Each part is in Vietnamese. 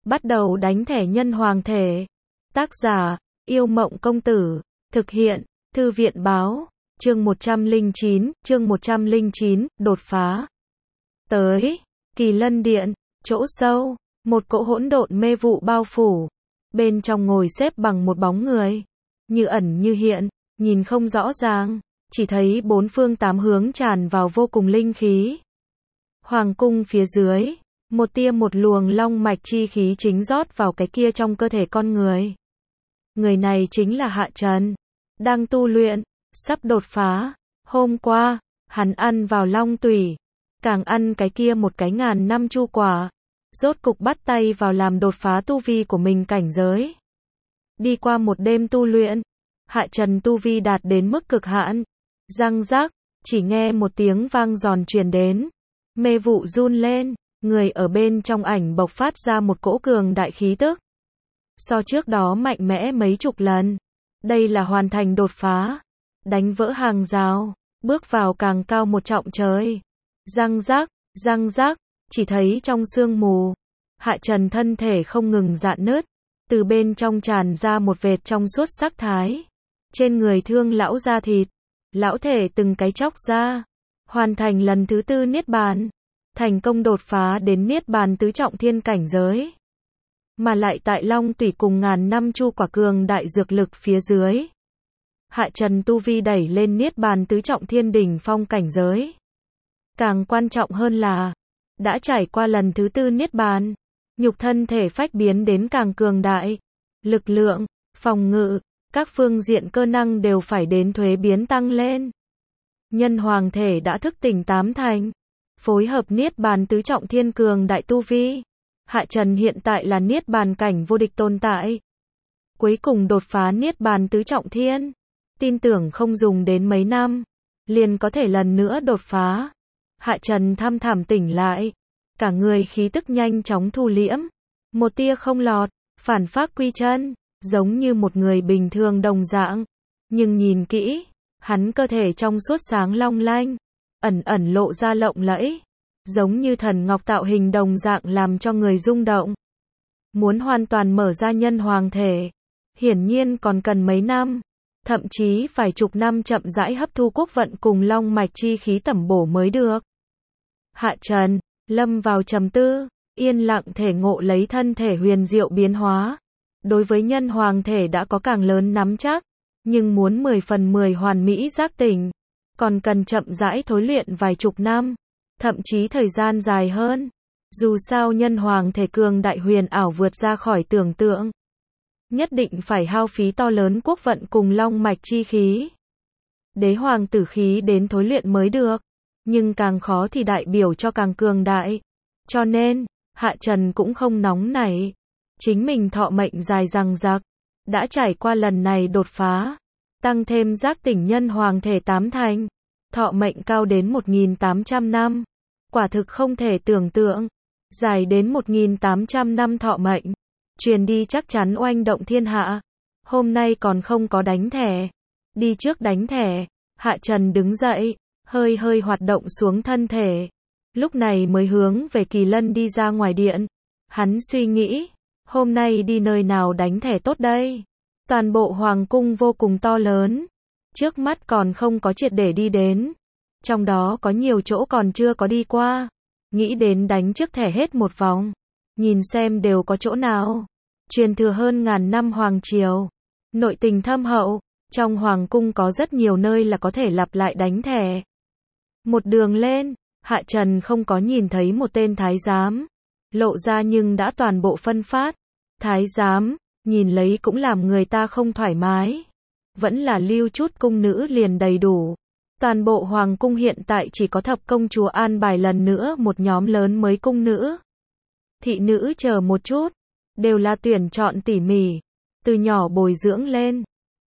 Bắt đầu đánh thẻ nhân hoàng thể. Tác giả, Yêu Mộng Công Tử. Thực hiện, Thư viện Báo. Chương 109, đột phá. Tới, Kỳ Lân Điện, chỗ sâu, một cỗ hỗn độn mê vụ bao phủ. Bên trong ngồi xếp bằng một bóng người. Như ẩn như hiện, nhìn không rõ ràng, chỉ thấy bốn phương tám hướng tràn vào vô cùng linh khí. Hoàng cung phía dưới, một tia một luồng long mạch chi khí chính rót vào cái kia trong cơ thể con người. Người này chính là Hạ Trần, đang tu luyện, sắp đột phá. Hôm qua, hắn ăn vào long tủy, càng ăn cái kia một cái 1000 năm chu quả, rốt cục bắt tay vào làm đột phá tu vi của mình cảnh giới. Đi qua một đêm tu luyện, Hạ Trần tu vi đạt đến mức cực hạn. Răng rắc, chỉ nghe một tiếng vang giòn truyền đến, mê vụ run lên, người ở bên trong ảnh bộc phát ra một cỗ cường đại khí tức. So trước đó mạnh mẽ mấy chục lần. Đây là hoàn thành đột phá, đánh vỡ hàng rào, bước vào càng cao một trọng trời. Răng rắc, chỉ thấy trong sương mù, Hạ Trần thân thể không ngừng rạn nứt, từ bên trong tràn ra một vệt trong suốt sắc thái. Trên người thương lão da thịt, lão thể từng cái chóc ra, hoàn thành lần thứ 4 niết bàn, thành công đột phá đến niết bàn tứ trọng thiên cảnh giới. Mà lại tại long tủy cùng 1000 năm chu quả cường đại dược lực phía dưới, Hạ Trần tu vi đẩy lên niết bàn tứ trọng thiên đỉnh phong cảnh giới. Càng quan trọng hơn là, đã trải qua lần thứ 4 niết bàn, nhục thân thể phách biến đến càng cường đại, lực lượng, phòng ngự, các phương diện cơ năng đều phải đến thuế biến tăng lên. Nhân hoàng thể đã thức tỉnh 8 thành, phối hợp niết bàn tứ trọng thiên cường đại tu vi, Hạ Trần hiện tại là niết bàn cảnh vô địch tồn tại. Cuối cùng đột phá niết bàn tứ trọng thiên, tin tưởng không dùng đến mấy năm, liền có thể lần nữa đột phá. Hạ Trần thăm thẳm tỉnh lại, cả người khí tức nhanh chóng thu liễm, một tia không lọt, phản pháp quy chân, giống như một người bình thường đồng dạng. Nhưng nhìn kỹ, hắn cơ thể trong suốt sáng long lanh, ẩn ẩn lộ ra lộng lẫy, giống như thần ngọc tạo hình đồng dạng làm cho người rung động. Muốn hoàn toàn mở ra nhân hoàng thể, hiển nhiên còn cần mấy năm, thậm chí vài chục năm chậm rãi hấp thu quốc vận cùng long mạch chi khí tẩm bổ mới được. Hạ Trần lâm vào trầm tư, yên lặng thể ngộ lấy thân thể huyền diệu biến hóa. Đối với nhân hoàng thể đã có càng lớn nắm chắc, nhưng muốn 10 phần 10 hoàn mỹ giác tỉnh, còn cần chậm rãi thối luyện vài chục năm, thậm chí thời gian dài hơn. Dù sao nhân hoàng thể cường đại huyền ảo vượt ra khỏi tưởng tượng, nhất định phải hao phí to lớn quốc vận cùng long mạch chi khí, đế hoàng tử khí đến thối luyện mới được, nhưng càng khó thì đại biểu cho càng cường đại. Cho nên, Hạ Trần cũng không nóng nảy, chính mình thọ mệnh dài dằng dặc, đã trải qua lần này đột phá, tăng thêm giác tỉnh nhân hoàng thể 8 thành, thọ mệnh cao đến 1800 năm, quả thực không thể tưởng tượng, dài đến 1800 năm thọ mệnh, truyền đi chắc chắn oanh động thiên hạ. Hôm nay còn không có đánh thẻ, đi trước đánh thẻ. Hạ Trần đứng dậy, hơi hoạt động xuống thân thể, lúc này mới hướng về Kỳ Lân đi ra ngoài điện. Hắn suy nghĩ, hôm nay đi nơi nào đánh thẻ tốt đây? Toàn bộ hoàng cung vô cùng to lớn, trước mắt còn không có triệt để đi đến, trong đó có nhiều chỗ còn chưa có đi qua, nghĩ đến đánh trước thẻ hết một vòng, nhìn xem đều có chỗ nào. Truyền thừa hơn 1000 năm hoàng triều, nội tình thâm hậu, trong hoàng cung có rất nhiều nơi là có thể lặp lại đánh thẻ. Một đường lên, Hạ Trần không có nhìn thấy một tên thái giám, lộ ra nhưng đã toàn bộ phân phát. Thái giám, nhìn lấy cũng làm người ta không thoải mái. Vẫn là lưu chút cung nữ liền đầy đủ. Toàn bộ hoàng cung hiện tại chỉ có thập công chúa an bài lần nữa một nhóm lớn mới cung nữ. Thị nữ chờ một chút, đều là tuyển chọn tỉ mỉ, từ nhỏ bồi dưỡng lên.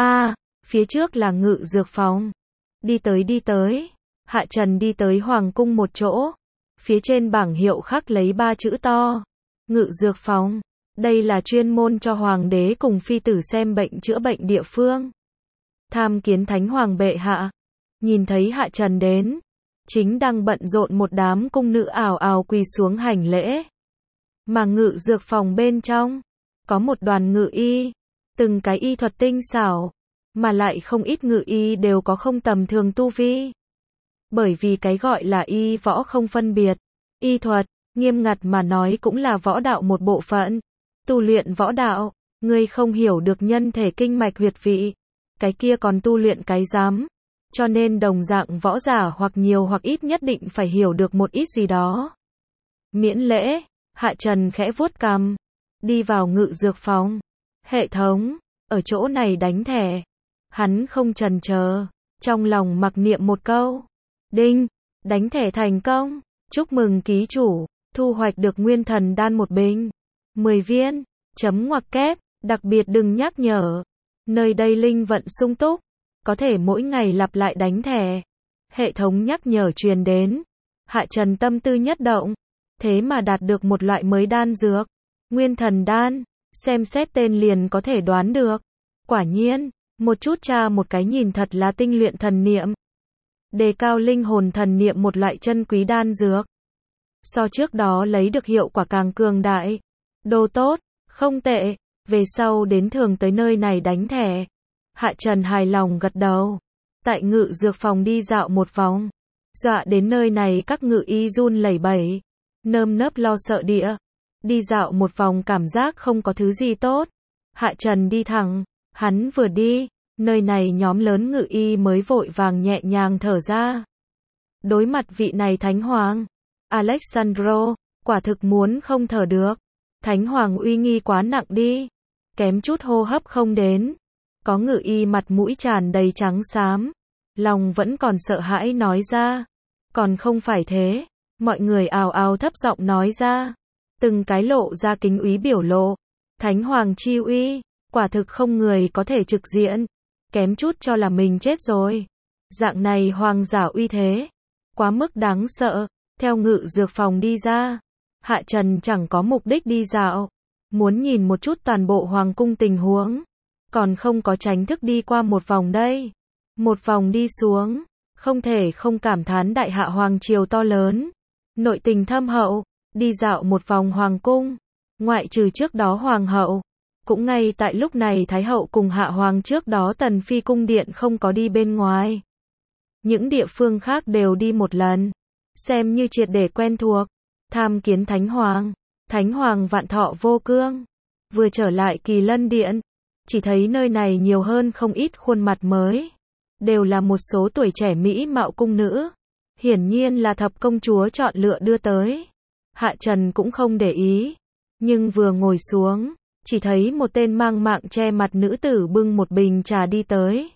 Phía trước là ngự dược phòng. Đi tới, Hạ Trần đi tới hoàng cung một chỗ. Phía trên bảng hiệu khắc lấy 3 chữ to, ngự dược phòng. Đây là chuyên môn cho hoàng đế cùng phi tử xem bệnh chữa bệnh địa phương. Tham kiến thánh hoàng bệ hạ. Nhìn thấy Hạ Trần đến, chính đang bận rộn một đám cung nữ ào ào quỳ xuống hành lễ. Mà ngự dược phòng bên trong, có một đoàn ngự y, từng cái y thuật tinh xảo, mà lại không ít ngự y đều có không tầm thường tu vi. Bởi vì cái gọi là y võ không phân biệt, y thuật, nghiêm ngặt mà nói cũng là võ đạo một bộ phận. Tu luyện võ đạo, ngươi không hiểu được nhân thể kinh mạch huyệt vị, cái kia còn tu luyện cái rắm. Cho nên đồng dạng võ giả hoặc nhiều hoặc ít nhất định phải hiểu được một ít gì đó. Miễn lễ, Hạ Trần khẽ vuốt cằm, đi vào ngự dược phòng. Hệ thống, ở chỗ này đánh thẻ. Hắn không chần chờ, trong lòng mặc niệm một câu. Đinh, đánh thẻ thành công. Chúc mừng ký chủ, thu hoạch được nguyên thần đan một bình. 10 viên, chấm ngoặc kép, đặc biệt đừng nhắc nhở. Nơi đây linh vận sung túc, có thể mỗi ngày lặp lại đánh thẻ. Hệ thống nhắc nhở truyền đến. Hạ Trần tâm tư nhất động, thế mà đạt được một loại mới đan dược. Nguyên thần đan, xem xét tên liền có thể đoán được. Quả nhiên, một chút tra một cái nhìn thật là tinh luyện thần niệm. Đề cao linh hồn thần niệm một loại chân quý đan dược. So trước đó lấy được hiệu quả càng cường đại. Đồ tốt, không tệ, về sau đến thường tới nơi này đánh thẻ. Hạ Trần hài lòng gật đầu. Tại ngự dược phòng đi dạo một vòng. Dọa đến nơi này các ngự y run lẩy bẩy. Nơm nớp lo sợ địa. Đi dạo một vòng cảm giác không có thứ gì tốt. Hạ Trần đi thẳng. Hắn vừa đi, nơi này nhóm lớn ngự y mới vội vàng nhẹ nhàng thở ra. Đối mặt vị này Thánh Hoàng, Alexandro, quả thực muốn không thở được. Thánh Hoàng uy nghi quá nặng đi. Kém chút hô hấp không đến. Có ngự y mặt mũi tràn đầy trắng xám. Lòng vẫn còn sợ hãi nói ra. Còn không phải thế. Mọi người ào ào thấp giọng nói ra. Từng cái lộ ra kính úy biểu lộ. Thánh Hoàng chi uy, quả thực không người có thể trực diện. Kém chút cho là mình chết rồi. Dạng này hoàng giả uy thế. Quá mức đáng sợ. Theo ngự dược phòng đi ra. Hạ Trần chẳng có mục đích đi dạo. Muốn nhìn một chút toàn bộ hoàng cung tình huống. Còn không có tránh thức đi qua một vòng đây. Một vòng đi xuống. Không thể không cảm thán đại hạ hoàng triều to lớn. Nội tình thâm hậu. Đi dạo một vòng hoàng cung. Ngoại trừ trước đó hoàng hậu. Cũng ngay tại lúc này Thái hậu cùng hạ hoàng trước đó Tần Phi cung điện không có đi bên ngoài. Những địa phương khác đều đi một lần. Xem như triệt để quen thuộc. Tham kiến Thánh Hoàng. Thánh Hoàng vạn thọ vô cương. Vừa trở lại Kỳ Lân Điện. Chỉ thấy nơi này nhiều hơn không ít khuôn mặt mới. Đều là một số tuổi trẻ mỹ mạo cung nữ. Hiển nhiên là thập công chúa chọn lựa đưa tới. Hạ Trần cũng không để ý. Nhưng vừa ngồi xuống, chỉ thấy một tên mang mạng che mặt nữ tử bưng một bình trà đi tới.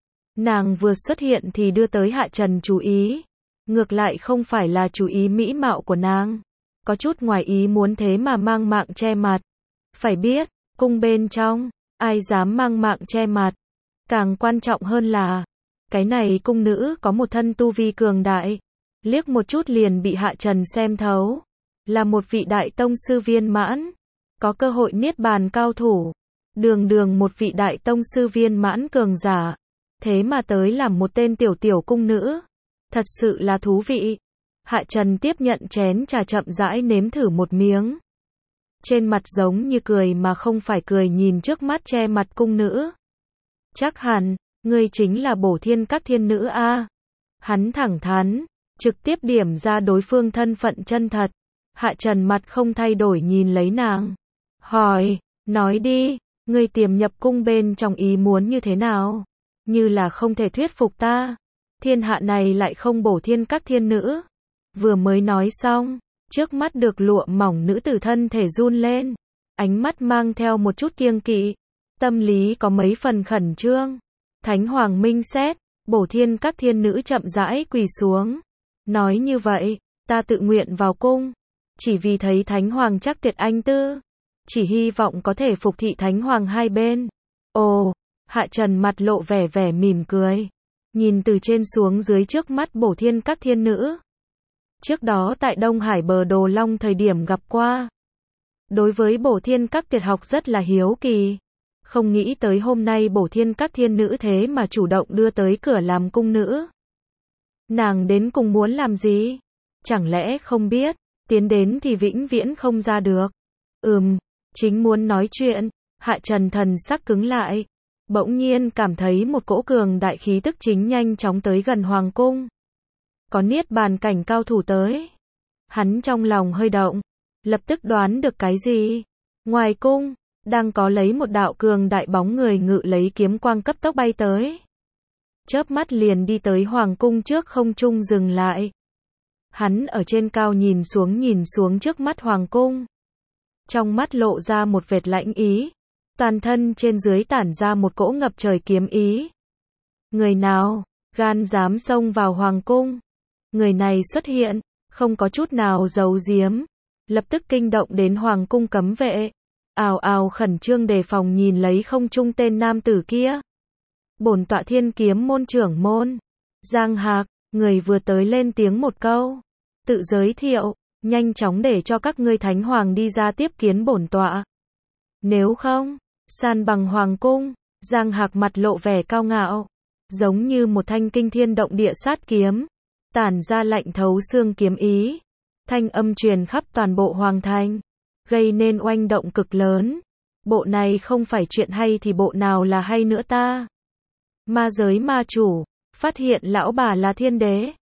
Nàng vừa xuất hiện thì đưa tới Hạ Trần chú ý. Ngược lại không phải là chú ý mỹ mạo của nàng. Có chút ngoài ý muốn thế mà mang mạng che mặt. Phải biết, cung bên trong, ai dám mang mạng che mặt. Càng quan trọng hơn là, cái này cung nữ có một thân tu vi cường đại. Liếc một chút liền bị Hạ Trần xem thấu. Là một vị đại tông sư viên mãn. Có cơ hội niết bàn cao thủ. Đường đường một vị đại tông sư viên mãn cường giả. Thế mà tới làm một tên tiểu tiểu cung nữ. Thật sự là thú vị. Hạ Trần tiếp nhận chén trà chậm rãi nếm thử một miếng. Trên mặt giống như cười mà không phải cười nhìn trước mắt che mặt cung nữ. Chắc hẳn, ngươi chính là Bổ Thiên Các thiên nữ a. Hắn thẳng thắn, trực tiếp điểm ra đối phương thân phận chân thật. Hạ Trần mặt không thay đổi nhìn lấy nàng. Hỏi, nói đi, ngươi tiềm nhập cung bên trong ý muốn như thế nào? Như là không thể thuyết phục ta. Thiên hạ này lại không Bổ Thiên Các thiên nữ. Vừa mới nói xong, trước mắt được lụa mỏng nữ tử thân thể run lên. Ánh mắt mang theo một chút kiêng kỵ. Tâm lý có mấy phần khẩn trương. Thánh Hoàng minh xét, Bổ Thiên Các thiên nữ chậm rãi quỳ xuống. Nói như vậy, ta tự nguyện vào cung. Chỉ vì thấy Thánh Hoàng chắc tuyệt anh tư. Chỉ hy vọng có thể phục thị Thánh Hoàng hai bên. Ồ, Hạ Trần mặt lộ vẻ mỉm cười. Nhìn từ trên xuống dưới trước mắt Bổ Thiên Các thiên nữ. Trước đó tại Đông Hải bờ Đồ Long thời điểm gặp qua. Đối với Bổ Thiên Các tuyệt học rất là hiếu kỳ. Không nghĩ tới hôm nay Bổ Thiên Các thiên nữ thế mà chủ động đưa tới cửa làm cung nữ. Nàng đến cùng muốn làm gì? Chẳng lẽ không biết, tiến đến thì vĩnh viễn không ra được. Chính muốn nói chuyện, Hạ Trần thần sắc cứng lại. Bỗng nhiên cảm thấy một cỗ cường đại khí tức chính nhanh chóng tới gần hoàng cung. Có niết bàn cảnh cao thủ tới. Hắn trong lòng hơi động, lập tức đoán được cái gì. Ngoài cung, đang có lấy một đạo cường đại bóng người ngự lấy kiếm quang cấp tốc bay tới. Chớp mắt liền đi tới hoàng cung trước không trung dừng lại. Hắn ở trên cao nhìn xuống trước mắt hoàng cung. Trong mắt lộ ra một vệt lãnh ý. Toàn thân trên dưới tản ra một cỗ ngập trời kiếm ý. Người nào, gan dám xông vào hoàng cung. Người này xuất hiện, không có chút nào giấu giếm. Lập tức kinh động đến hoàng cung cấm vệ. Ào ào khẩn trương đề phòng nhìn lấy không trung tên nam tử kia. Bổn tọa Thiên Kiếm môn trưởng môn. Giang Hạc, người vừa tới lên tiếng một câu. Tự giới thiệu, nhanh chóng để cho các ngươi thánh hoàng đi ra tiếp kiến bổn tọa. Nếu không, san bằng hoàng cung. Giang Hạc mặt lộ vẻ cao ngạo. Giống như một thanh kinh thiên động địa sát kiếm. Tản ra lạnh thấu xương kiếm ý. Thanh âm truyền khắp toàn bộ hoàng thành. Gây nên oanh động cực lớn. Bộ này không phải chuyện hay thì bộ nào là hay nữa ta? Ma giới ma chủ, phát hiện lão bà là thiên đế.